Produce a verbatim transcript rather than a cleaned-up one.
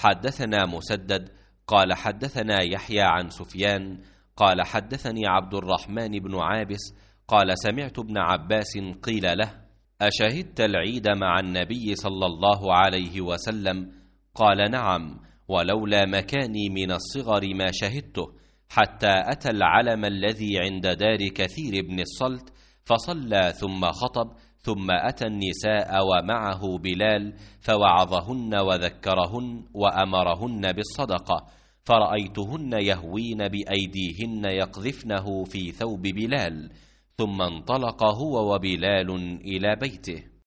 حدثنا مسدد قال حدثنا يحيى عن سفيان قال حدثني عبد الرحمن بن عابس قال سمعت ابن عباس قيل له: أشهدت العيد مع النبي صلى الله عليه وسلم؟ قال: نعم، ولولا مكاني من الصغر ما شهدته، حتى أتى العلم الذي عند دار كثير بن الصلت فصلى ثم خطب، ثم أتى النساء ومعه بلال فوعظهن وذكرهن وأمرهن بالصدقة، فرأيتهن يهوين بأيديهن يقذفنه في ثوب بلال، ثم انطلق هو وبلال إلى بيته.